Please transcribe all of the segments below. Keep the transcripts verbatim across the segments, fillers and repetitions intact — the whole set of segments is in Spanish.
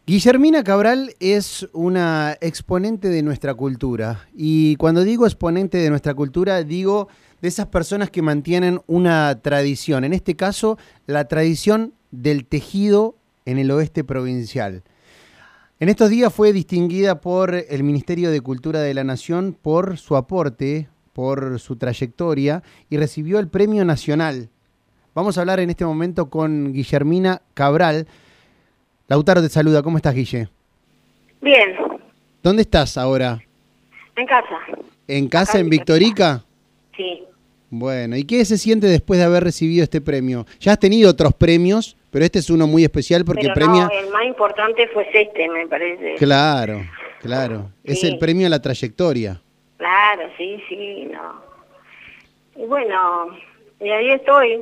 Guillermina Cabral es una exponente de nuestra cultura, y cuando digo exponente de nuestra cultura, digo de esas personas que mantienen una tradición, en este caso la tradición del tejido en el oeste provincial. En estos días fue distinguida por el Ministerio de Cultura de la Nación por su aporte, por su trayectoria, y recibió el Premio Nacional. Vamos a hablar en este momento con Guillermina Cabral. Lautaro te saluda, ¿cómo estás, Guille? Bien. ¿Dónde estás ahora? En casa. ¿En casa, Acá en Victorica? Sí. Bueno, ¿y qué se siente después de haber recibido este premio? Ya has tenido otros premios, pero este es uno muy especial porque Pero premia... no, el más importante fue este, me parece. Claro, claro. Sí. Es el premio a la trayectoria. Claro, sí, sí, no. Y bueno, y ahí estoy.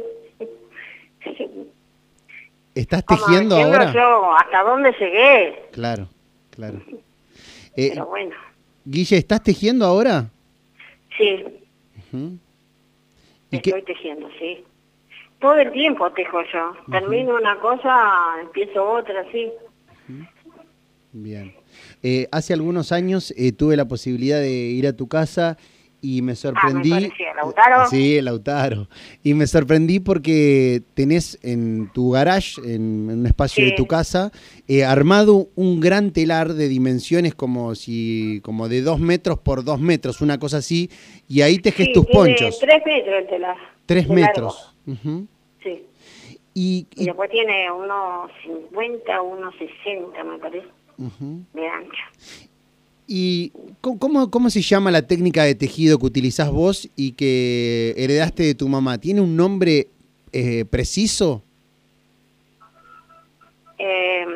¿Estás Como tejiendo diciendo ahora? yo hasta dónde llegué. Claro, claro. Eh, Pero bueno, Guille, ¿estás tejiendo ahora? sí, Uh-huh. ¿Y qué? estoy tejiendo, sí. Todo el tiempo tejo yo. Termino una cosa, empiezo otra, sí. Bien. Eh, hace algunos años eh, tuve la posibilidad de ir a tu casa y me sorprendí. Ah, me parecía, ¿Lautaro? Eh, sí, Lautaro. Y me sorprendí porque tenés en tu garage, en, en un espacio Sí. de tu casa, eh, armado un gran telar de dimensiones como si, como de dos metros por dos metros, una cosa así, y ahí tejes Sí, tus tiene ponchos. tres metros el telar. Tres de metros. largo. Ujú. Sí. Y, Y y- después tiene unos cincuenta, unos sesenta, me parece, ujú. de ancho. ¿Y cómo- cómo, cómo se llama la técnica de tejido que utilizás vos y que heredaste de tu mamá? ¿Tiene un nombre eh, preciso? Eh,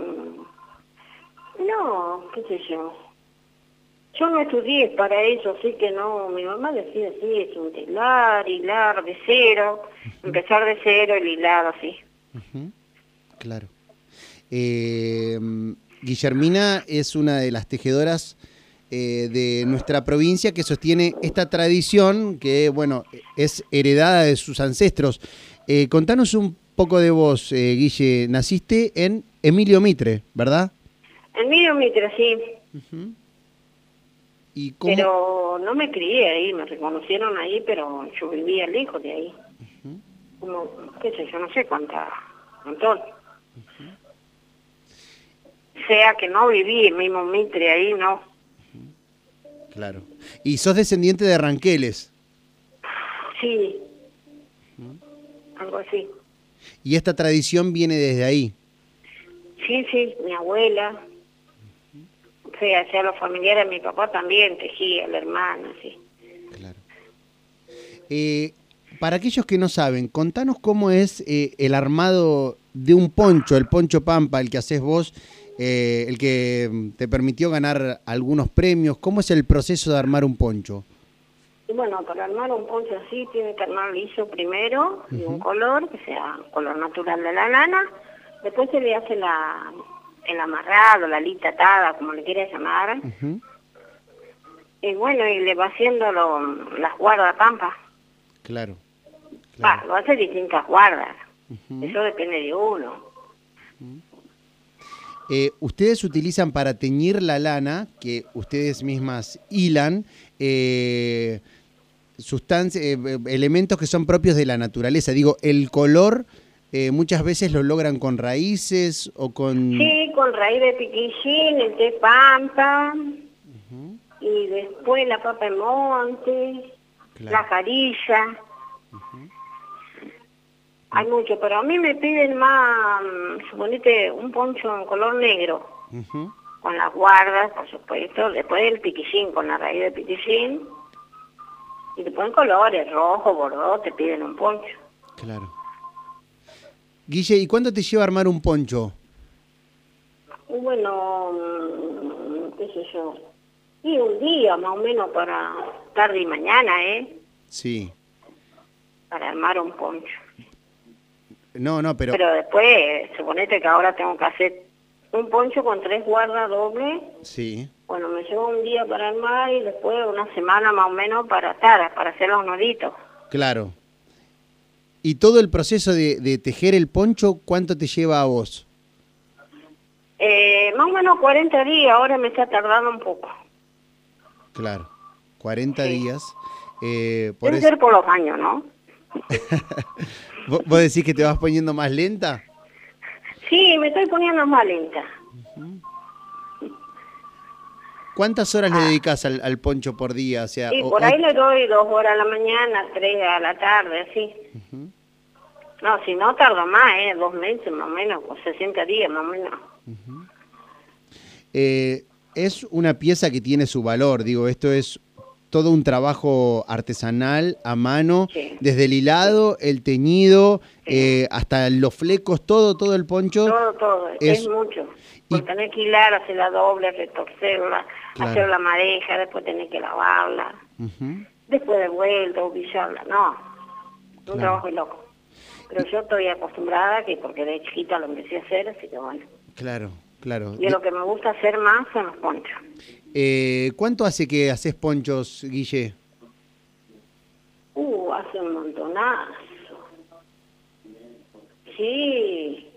no, qué sé yo. Yo no estudié para eso, así que no, mi mamá decía así, es un telar, hilar de cero, empezar de cero, el hilado así. Ujú. Claro. Eh, Guillermina es una de las tejedoras eh, de nuestra provincia que sostiene esta tradición que, bueno, es heredada de sus ancestros. Eh, contanos un poco de vos, eh, Guille. Naciste en Emilio Mitre, ¿verdad? El mío Mitre, sí, Ujú. ¿Y cómo? pero no me crié ahí, me reconocieron ahí, pero yo vivía lejos de ahí. Como, qué sé yo, no sé cuánta, montón. Sea que no viví el mismo Mitre ahí, no. Claro. ¿Y sos descendiente de Ranqueles? Sí, algo así. ¿Y esta tradición viene desde ahí? Sí, sí, mi abuela. O sea, hacia los familiares, mi papá también tejía, la hermana, sí. Claro. Eh, para aquellos que no saben, contanos cómo es eh, el armado de un poncho, el poncho Pampa, el que haces vos, eh, el que mm, te permitió ganar algunos premios. ¿Cómo es el proceso de armar un poncho? Y bueno, para armar un poncho así tiene que armar liso primero, de un Ujú. color, que sea color natural de la lana. Después se le hace la, el amarrado, la lita atada, como le quieras llamar. Ujú. Y bueno, y le va haciendo lo- las guardas pampa. Claro. Va, claro. lo hace distintas guardas. Ujú. Eso depende de uno. Eh, ustedes utilizan para teñir la lana, que ustedes mismas hilan, eh, sustancias, eh, eh, elementos que son propios de la naturaleza. Digo, el color eh, muchas veces lo logran con raíces o con... Sí, con raíz de piquillín, el té pampa, y después la papa en monte, Claro. la carilla. Hay mucho, pero a mí me piden más, mm, suponete, un poncho en color negro, Ujú. con las guardas, por supuesto, después el piquillín, con la raíz de piquillín, y después en colores, rojo, bordó, te piden un poncho. Claro. Guille, ¿y cuánto te lleva armar un poncho? Y bueno, mm, qué sé yo, y un día más o menos para tarde y mañana, ¿eh? Sí. Para armar un poncho. No, no, pero... Pero después, suponete que ahora tengo que hacer un poncho con tres guardas dobles. Sí. Bueno, me lleva un día para armar y después una semana más o menos para atar, para hacer los nuditos. Claro. ¿Y todo el proceso de, de tejer el poncho, cuánto te lleva a vos? Eh, más o menos cuarenta días, ahora me está tardando un poco. Claro, cuarenta Sí. días. Eh, por Debe eso... ser por los años, ¿no? ¿Vos vos decís que te vas poniendo más lenta? Sí, me estoy poniendo más lenta. ¿Cuántas horas le Ah, dedicas al, al poncho por día? O sea, y o- por o- ahí le doy dos horas a la mañana, tres a la tarde, así. Ujú. No, si no tardo más, ¿eh? Dos meses más o menos, o sesenta días más o menos. Eh, es una pieza que tiene su valor, digo, esto es todo un trabajo artesanal a mano, Sí, desde el sí, hilado, el teñido, sí. eh, hasta los flecos, todo, todo el poncho Todo, todo, es es... mucho. Y, Porque tenés que hilar, hacer la doble, retorcerla, hacer claro. la madeja, después tenés que lavarla, Ujú, después de vuelta, ovillarla. No, un claro, trabajo loco. Pero yo estoy acostumbrada, que porque de chiquita lo empecé a hacer, así que bueno. claro, claro. Y lo que me gusta hacer más son los ponchos. Eh, ¿cuánto hace que haces ponchos, Guille? Uh, hace un montonazo. Sí.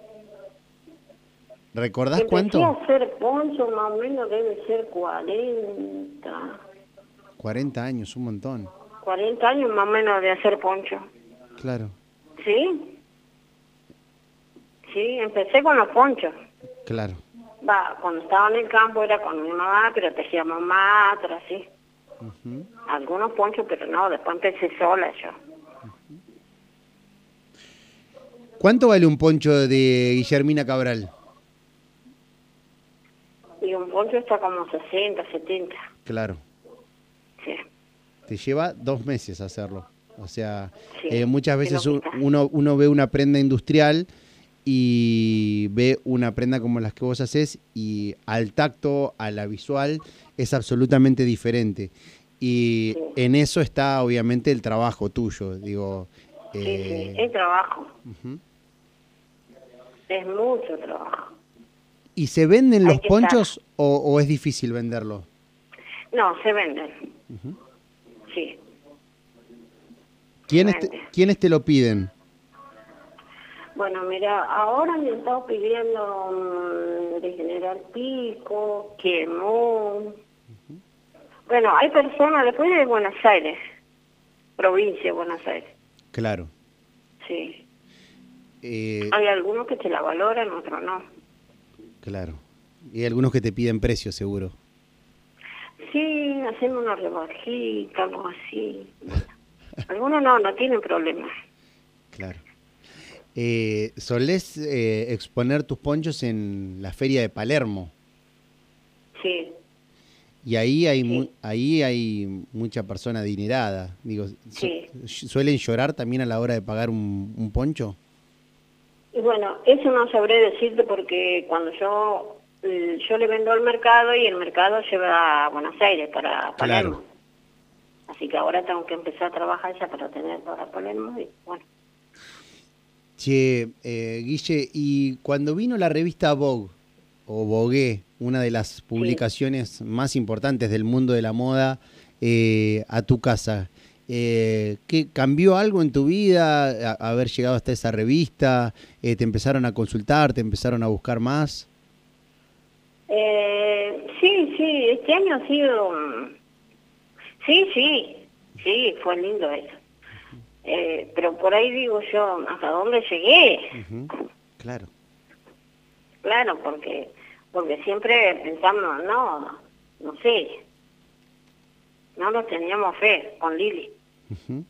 ¿Recordás Empecé cuánto? a hacer ponchos, más o menos debe ser cuarenta. cuarenta años, un montón. cuarenta años más o menos de hacer poncho. Claro, ¿Sí? Sí, empecé con los ponchos. claro. Va, cuando estaba en el campo era con mi mamá, pero tejíamos más, otras sí. Ujú. Algunos ponchos, pero no, después empecé sola yo. ¿Cuánto vale un poncho de Guillermina Cabral? Y un poncho está como sesenta, setenta. Claro, Sí, te lleva dos meses hacerlo. O sea, sí. eh, muchas es veces lo u- que está. uno, uno ve una prenda industrial y ve una prenda como las que vos haces y al tacto, a la visual, es absolutamente diferente. Y Sí, en eso está obviamente el trabajo tuyo, digo. sí, sí. eh, Es trabajo. ujú. Es mucho trabajo. ¿Y se venden Hay los que estar. ponchos o, o es difícil venderlo? No, se venden. Ujú. Sí, se ¿Quiénes te, venden. quiénes te lo piden? Bueno, mira, ahora me han estado pidiendo mm, de General Pico, Quemón. Bueno, hay personas después de Buenos Aires, provincia de Buenos Aires. Claro. Sí. Eh, Hay algunos que te la valoran, otros no. claro. Y hay algunos que te piden precio, seguro. Sí, hacemos una rebajita, algo así. Bueno, algunos no, no tienen problema. Claro. Eh, ¿solés eh, exponer tus ponchos en la feria de Palermo? Sí, Y ahí hay mu- sí, ahí hay mucha persona adinerada. Digo, su- sí. ¿suelen llorar también a la hora de pagar un, un poncho? Y bueno, eso no sabré decirte porque cuando yo eh, yo le vendo al mercado y el mercado lleva a Buenos Aires para Claro. Palermo. Así que ahora tengo que empezar a trabajar ya para tener para Palermo y bueno. Che, eh, Guille, y cuando vino la revista Vogue, o Vogue, una de las publicaciones más importantes del mundo de la moda, eh, a tu casa, eh, ¿qué, cambió algo en tu vida a- haber llegado hasta esa revista? Eh, ¿te empezaron a consultar, te empezaron a buscar más? Eh, sí, sí, este año ha sido... mm, Sí, sí, sí, fue lindo eso. Eh, pero por ahí digo yo, ¿hasta dónde llegué? Ujú, claro, Claro, porque porque siempre pensamos, no, no sé, no nos teníamos fe con Lili, ujú,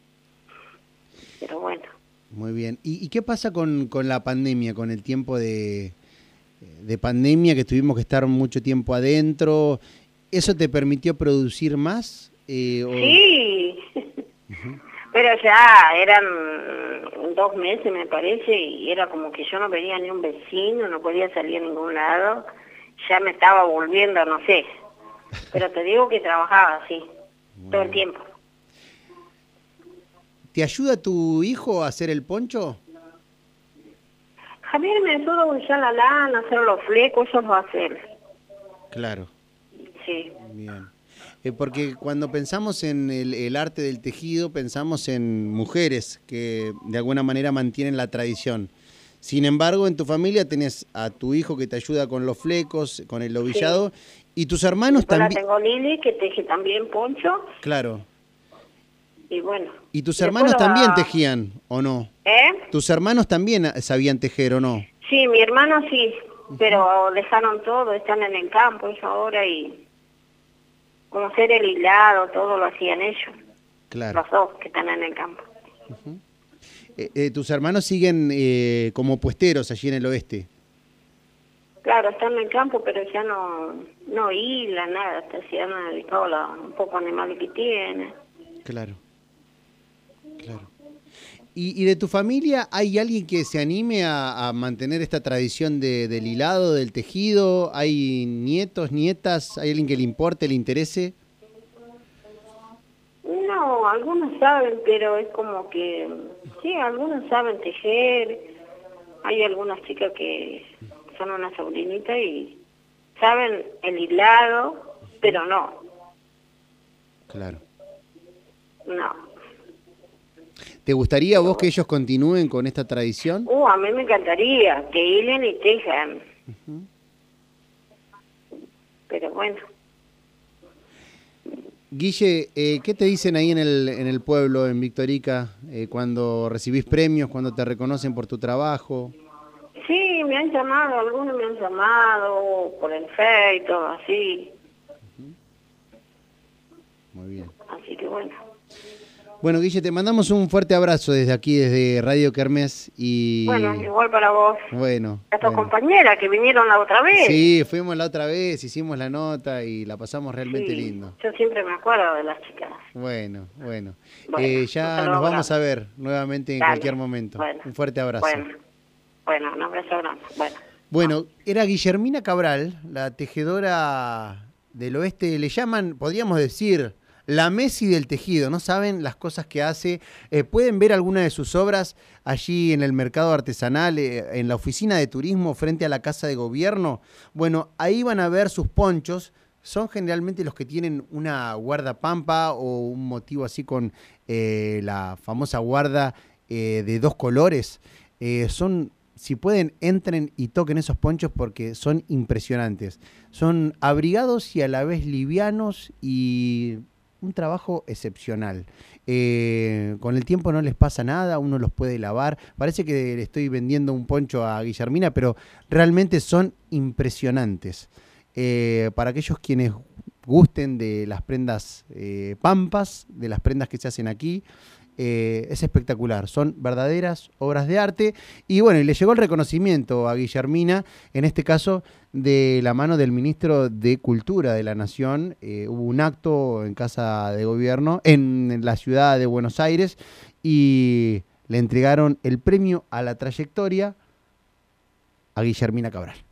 pero bueno. muy bien. ¿Y, y qué pasa con, con la pandemia, con el tiempo de, de pandemia que tuvimos que estar mucho tiempo adentro? ¿Eso te permitió producir más? Eh, o... Sí, Ujú, pero ya eran dos meses me parece y era como que yo no veía ni un vecino, no podía salir a ningún lado, ya me estaba volviendo, no sé, pero te digo que trabajaba así, todo el tiempo. ¿Te ayuda tu hijo a hacer el poncho? Javier me ayuda a bollar la lana, hacer los flecos, eso lo hace él. Claro, Sí, bien. Eh, porque cuando pensamos en el, el arte del tejido, pensamos en mujeres que de alguna manera mantienen la tradición. Sin embargo, en tu familia tenés a tu hijo que te ayuda con los flecos, con el lobillado, sí. Y tus hermanos también... tengo Lili, que teje también poncho. Claro. Y bueno. ¿Y tus hermanos también va... tejían, o no? ¿Eh? ¿Tus hermanos también sabían tejer, o no? Sí, mi hermano sí, uh-huh. Pero dejaron todo, están en el campo ellos ahora y... como hacer el hilado, todo lo hacían ellos. Claro. Los dos que están en el campo. Uh-huh. Eh, eh, ¿Tus hermanos siguen eh, como puesteros allí en el oeste? Claro, están en el campo, pero ya no no hilan nada, se han dedicado a un poco animales que tiene. Claro, claro. ¿Y, y de tu familia hay alguien que se anime a, a mantener esta tradición de, del hilado, del tejido? ¿Hay nietos, nietas? ¿Hay alguien que le importe, le interese? No, algunos saben, pero es como que... sí, algunos saben tejer. Hay algunas chicas que son una sobrinita y saben el hilado, pero no. Claro. No. ¿Te gustaría vos que ellos continúen con esta tradición? Uh, a mí me encantaría que hilen y tejan. Uh-huh. Pero bueno. Guille, eh, ¿qué te dicen ahí en el, en el pueblo, en Victorica, eh, cuando recibís premios, cuando te reconocen por tu trabajo? Sí, me han llamado, algunos me han llamado por el Face y todo así. Uh-huh. Muy bien. Así que bueno. Bueno, Guille, te mandamos un fuerte abrazo desde aquí, desde Radio Kermés. Y... bueno, igual para vos. Bueno. A tus bueno. compañeras que vinieron la otra vez. Sí, fuimos la otra vez, hicimos la nota y la pasamos realmente sí, lindo. Yo siempre me acuerdo de las chicas. Bueno, bueno. bueno eh, ya nos vamos grande. a ver nuevamente en Dale. cualquier momento. Bueno. Un fuerte abrazo. Bueno, bueno, un abrazo grande. Bueno. Bueno, era Guillermina Cabral, la tejedora del oeste, le llaman, podríamos decir... la Messi del tejido, no saben las cosas que hace. Eh, pueden ver alguna de sus obras allí en el mercado artesanal, eh, en la oficina de turismo frente a la Casa de Gobierno. Bueno, ahí van a ver sus ponchos. Son generalmente los que tienen una guardapampa o un motivo así con eh, la famosa guarda eh, de dos colores. Eh, son... Si pueden, entren y toquen esos ponchos porque son impresionantes. Son abrigados y a la vez livianos y... un trabajo excepcional. Eh, con el tiempo no les pasa nada, uno los puede lavar. Parece que le estoy vendiendo un poncho a Guillermina, pero realmente son impresionantes. Eh, para aquellos quienes gusten de las prendas eh, pampas, de las prendas que se hacen aquí, eh, es espectacular. Son verdaderas obras de arte. Y bueno, y le llegó el reconocimiento a Guillermina, en este caso de la mano del ministro de Cultura de la Nación. Eh, hubo un acto en Casa de Gobierno, en, en la ciudad de Buenos Aires, y le entregaron el premio a la trayectoria a Guillermina Cabral.